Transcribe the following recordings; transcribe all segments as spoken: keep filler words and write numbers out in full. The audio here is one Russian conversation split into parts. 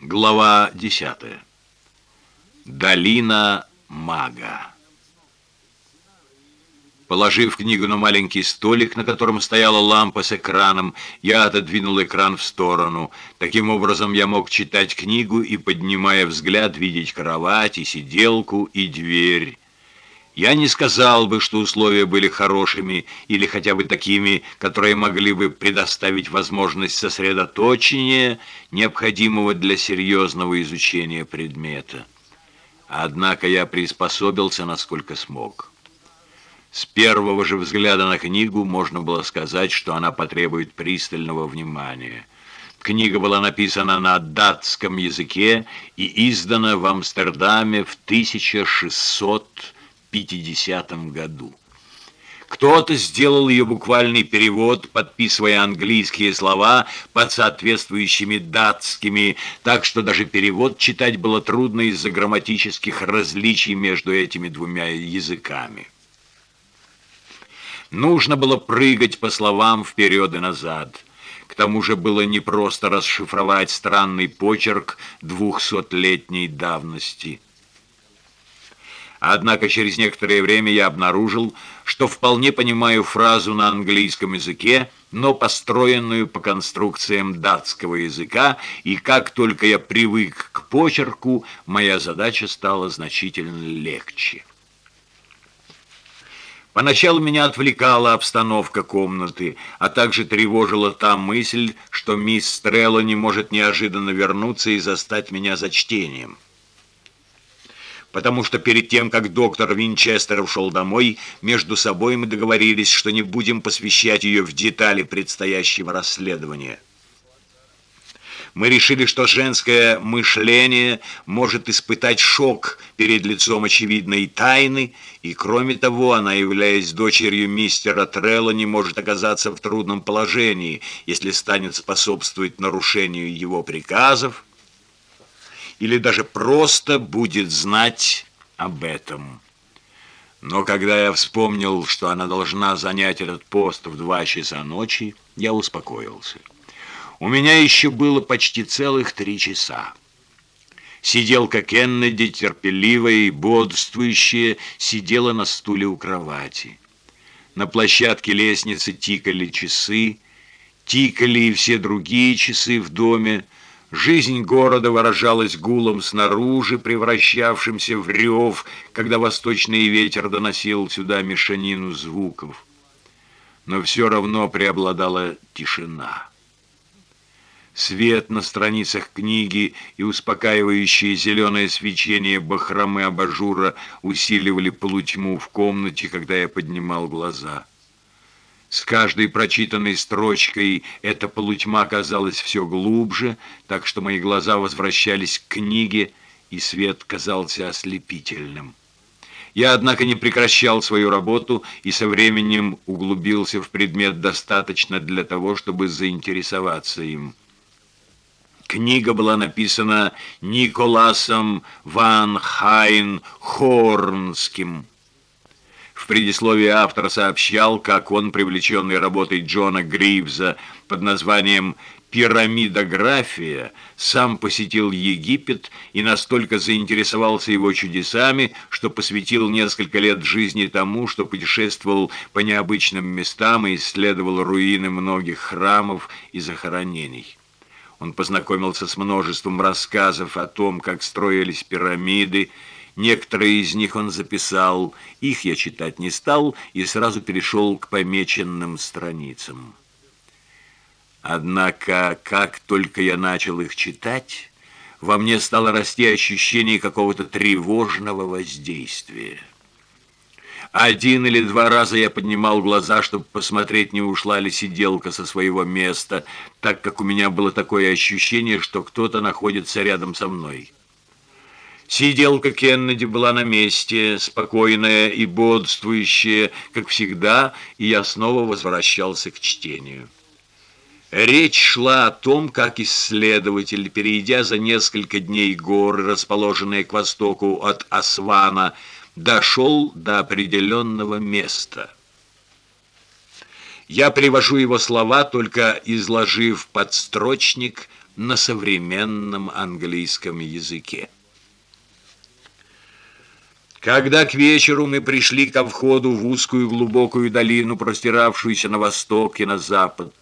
Глава десятая. Долина мага. Положив книгу на маленький столик, на котором стояла лампа с экраном, я отодвинул экран в сторону. Таким образом, я мог читать книгу и, поднимая взгляд, видеть кровать, и сиделку, и дверь. Я не сказал бы, что условия были хорошими или хотя бы такими, которые могли бы предоставить возможность сосредоточения, необходимого для серьезного изучения предмета. Однако я приспособился, насколько смог. С первого же взгляда на книгу можно было сказать, что она потребует пристального внимания. Книга была написана на датском языке и издана в Амстердаме в тысяча шестьсот пятидесятом году. Кто-то сделал ее буквальный перевод, подписывая английские слова под соответствующими датскими, так что даже перевод читать было трудно из-за грамматических различий между этими двумя языками. Нужно было прыгать по словам вперед и назад. К тому же было непросто расшифровать странный почерк двухсотлетней давности. Однако через некоторое время я обнаружил, что вполне понимаю фразу на английском языке, но построенную по конструкциям датского языка, и как только я привык к почерку, моя задача стала значительно легче. Поначалу меня отвлекала обстановка комнаты, а также тревожила та мысль, что мисс Стрелла не может неожиданно вернуться и застать меня за чтением. Потому что перед тем, как доктор Винчестер ушел домой, между собой мы договорились, что не будем посвящать ее в детали предстоящего расследования. Мы решили, что женское мышление может испытать шок перед лицом очевидной тайны, и, кроме того, она, являясь дочерью мистера Трелла, не может оказаться в трудном положении, если станет способствовать нарушению его приказов, или даже просто будет знать об этом. Но когда я вспомнил, что она должна занять этот пост в два часа ночи, я успокоился. У меня еще было почти целых три часа. Сиделка Кеннеди, терпеливая и бодрствующая, сидела на стуле у кровати. На площадке лестницы тикали часы, тикали и все другие часы в доме. Жизнь города выражалась гулом снаружи, превращавшимся в рев, когда восточный ветер доносил сюда мешанину звуков. Но все равно преобладала тишина. Свет на страницах книги и успокаивающее зеленое свечение бахромы абажура усиливали полутьму в комнате, когда я поднимал глаза. С каждой прочитанной строчкой эта полутьма казалась все глубже, так что мои глаза возвращались к книге, и свет казался ослепительным. Я, однако, не прекращал свою работу и со временем углубился в предмет достаточно для того, чтобы заинтересоваться им. Книга была написана Николасом ван Хайн Хорнским. В предисловии автор сообщал, как он, привлеченный работой Джона Гривза под названием «Пирамидография», сам посетил Египет и настолько заинтересовался его чудесами, что посвятил несколько лет жизни тому, что путешествовал по необычным местам и исследовал руины многих храмов и захоронений. Он познакомился с множеством рассказов о том, как строились пирамиды. Некоторые из них он записал, их я читать не стал и сразу перешел к помеченным страницам. Однако, как только я начал их читать, во мне стало расти ощущение какого-то тревожного воздействия. Один или два раза я поднимал глаза, чтобы посмотреть, не ушла ли сиделка со своего места, так как у меня было такое ощущение, что кто-то находится рядом со мной. Сиделка Кеннеди была на месте, спокойная и бодрствующая, как всегда, и я снова возвращался к чтению. Речь шла о том, как исследователь, перейдя за несколько дней горы, расположенные к востоку от Асвана, дошел до определенного места. Я привожу его слова, только изложив подстрочник на современном английском языке. Когда к вечеру мы пришли ко входу в узкую глубокую долину, простиравшуюся на восток и на запад,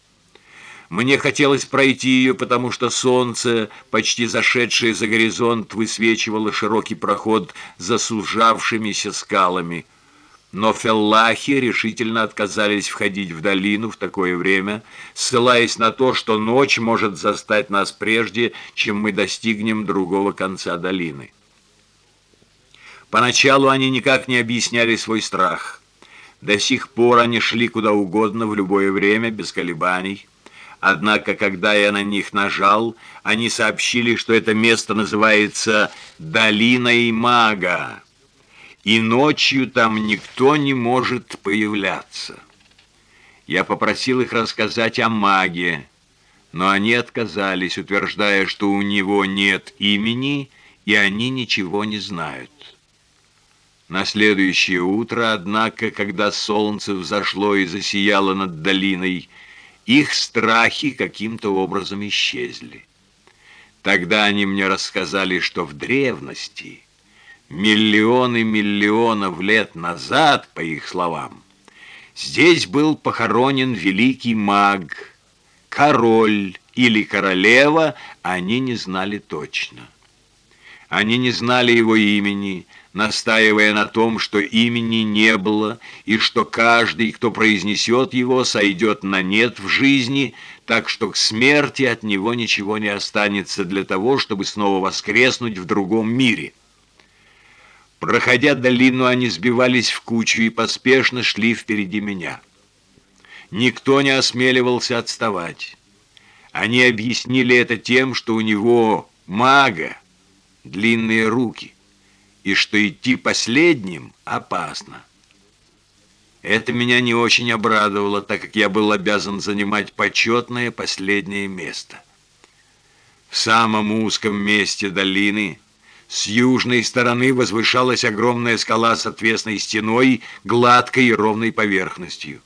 мне хотелось пройти ее, потому что солнце, почти зашедшее за горизонт, высвечивало широкий проход за сужавшимися скалами. Но феллахи решительно отказались входить в долину в такое время, ссылаясь на то, что ночь может застать нас прежде, чем мы достигнем другого конца долины. Поначалу они никак не объясняли свой страх. До сих пор они шли куда угодно в любое время, без колебаний. Однако, когда я на них нажал, они сообщили, что это место называется «Долиной Мага», и ночью там никто не может появляться. Я попросил их рассказать о маге, но они отказались, утверждая, что у него нет имени, и они ничего не знают. На следующее утро, однако, когда солнце взошло и засияло над долиной, их страхи каким-то образом исчезли. Тогда они мне рассказали, что в древности, миллионы миллионов лет назад, по их словам, здесь был похоронен великий маг, король или королева, они не знали точно. Они не знали его имени, настаивая на том, что имени не было, и что каждый, кто произнесет его, сойдет на нет в жизни, так что к смерти от него ничего не останется для того, чтобы снова воскреснуть в другом мире. Проходя долину, они сбивались в кучу и поспешно шли впереди меня. Никто не осмеливался отставать. Они объяснили это тем, что у него, мага, длинные руки, и что идти последним опасно. Это меня не очень обрадовало, так как я был обязан занимать почетное последнее место. В самом узком месте долины с южной стороны возвышалась огромная скала с отвесной стеной, гладкой и ровной поверхностью.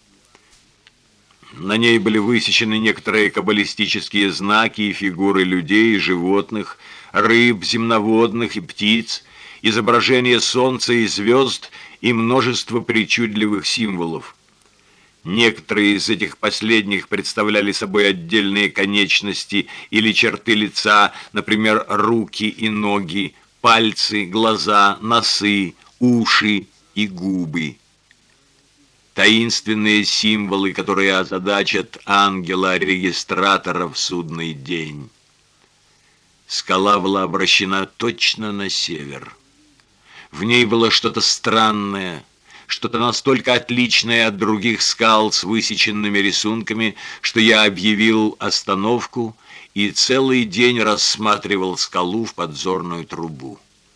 На ней были высечены некоторые каббалистические знаки и фигуры людей и животных, рыб, земноводных и птиц, изображение солнца и звезд и множество причудливых символов. Некоторые из этих последних представляли собой отдельные конечности или черты лица, например, руки и ноги, пальцы, глаза, носы, уши и губы. Таинственные символы, которые озадачат ангела-регистратора в судный день. Скала была обращена точно на север. В ней было что-то странное, что-то настолько отличное от других скал с высеченными рисунками, что я объявил остановку и целый день рассматривал скалу в подзорную трубу.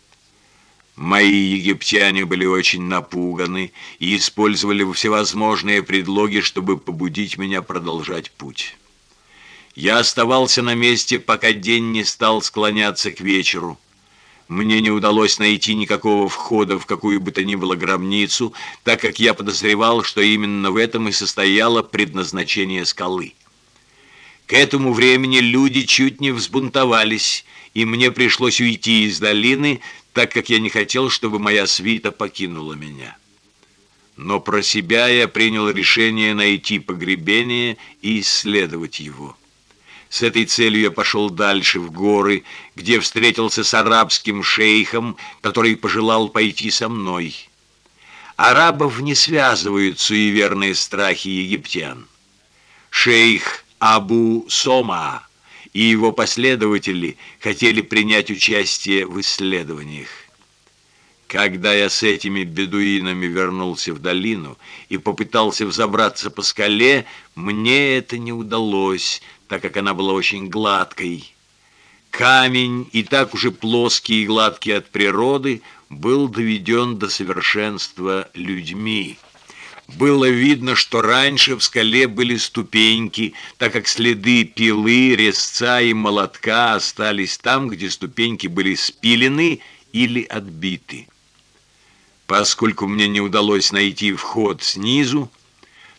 Мои египтяне были очень напуганы и использовали всевозможные предлоги, чтобы побудить меня продолжать путь. Я оставался на месте, пока день не стал склоняться к вечеру. Мне не удалось найти никакого входа в какую бы то ни было гробницу, так как я подозревал, что именно в этом и состояло предназначение скалы. К этому времени люди чуть не взбунтовались, и мне пришлось уйти из долины, так как я не хотел, чтобы моя свита покинула меня. Но про себя я принял решение найти погребение и исследовать его. С этой целью я пошел дальше, в горы, где встретился с арабским шейхом, который пожелал пойти со мной. Арабов не связывают суеверные страхи египтян. Шейх Абу Сома и его последователи хотели принять участие в исследованиях. Когда я с этими бедуинами вернулся в долину и попытался взобраться по скале, мне это не удалось, так как она была очень гладкой. Камень, и так уже плоский и гладкий от природы, был доведен до совершенства людьми. Было видно, что раньше в скале были ступеньки, так как следы пилы, резца и молотка остались там, где ступеньки были спилены или отбиты. Поскольку мне не удалось найти вход снизу,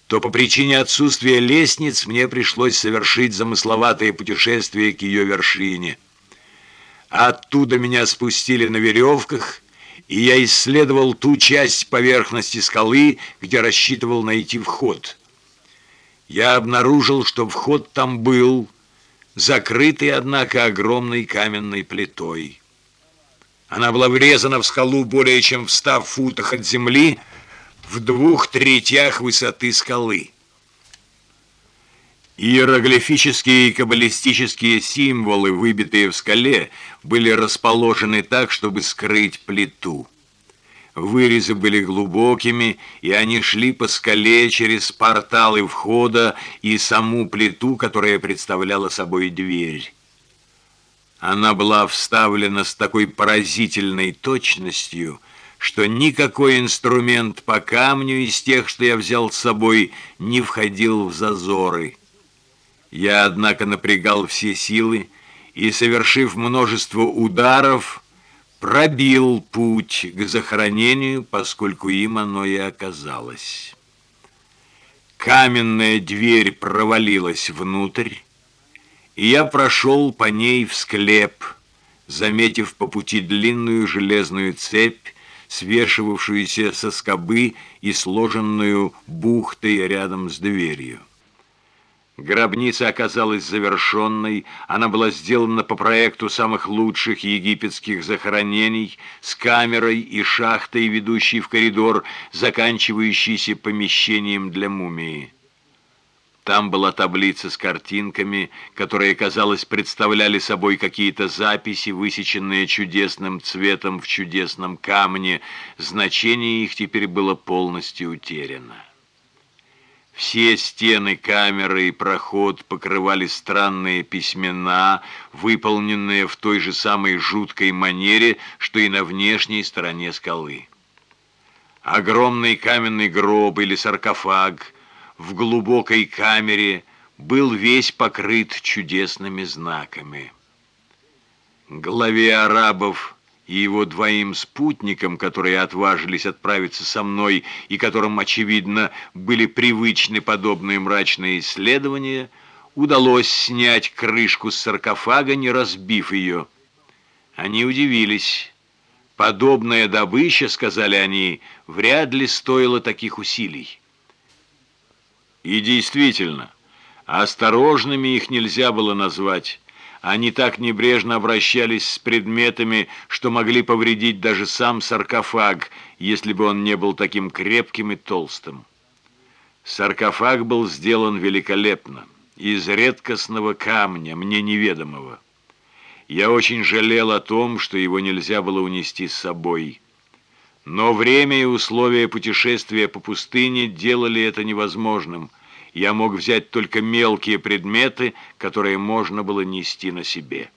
то по причине отсутствия лестниц мне пришлось совершить замысловатое путешествие к ее вершине. Оттуда меня спустили на веревках, и я исследовал ту часть поверхности скалы, где рассчитывал найти вход. Я обнаружил, что вход там был, закрытый, однако, огромной каменной плитой. Она была врезана в скалу более чем в ста футах от земли, в двух третях высоты скалы. Иероглифические и каббалистические символы, выбитые в скале, были расположены так, чтобы скрыть плиту. Вырезы были глубокими, и они шли по скале через порталы входа и саму плиту, которая представляла собой дверь. Она была вставлена с такой поразительной точностью, что никакой инструмент по камню из тех, что я взял с собой, не входил в зазоры. Я, однако, напрягал все силы и, совершив множество ударов, пробил путь к захоронению, поскольку им оно и оказалось. Каменная дверь провалилась внутрь, и я прошел по ней в склеп, заметив по пути длинную железную цепь, свешивавшуюся со скобы и сложенную бухтой рядом с дверью. Гробница оказалась завершенной, она была сделана по проекту самых лучших египетских захоронений, с камерой и шахтой, ведущей в коридор, заканчивающейся помещением для мумии. Там была таблица с картинками, которые, казалось, представляли собой какие-то записи, высеченные чудесным цветом в чудесном камне. Значение их теперь было полностью утеряно. Все стены камеры и проход покрывали странные письмена, выполненные в той же самой жуткой манере, что и на внешней стороне скалы. Огромный каменный гроб или саркофаг в глубокой камере был весь покрыт чудесными знаками. Главе арабов и его двоим спутникам, которые отважились отправиться со мной и которым, очевидно, были привычны подобные мрачные исследования, удалось снять крышку с саркофага, не разбив ее. Они удивились. Подобная добыча, сказали они, вряд ли стоила таких усилий. И действительно, осторожными их нельзя было назвать. Они так небрежно обращались с предметами, что могли повредить даже сам саркофаг, если бы он не был таким крепким и толстым. Саркофаг был сделан великолепно, из редкостного камня, мне неведомого. Я очень жалел о том, что его нельзя было унести с собой. Но время и условия путешествия по пустыне делали это невозможным. Я мог взять только мелкие предметы, которые можно было нести на себе.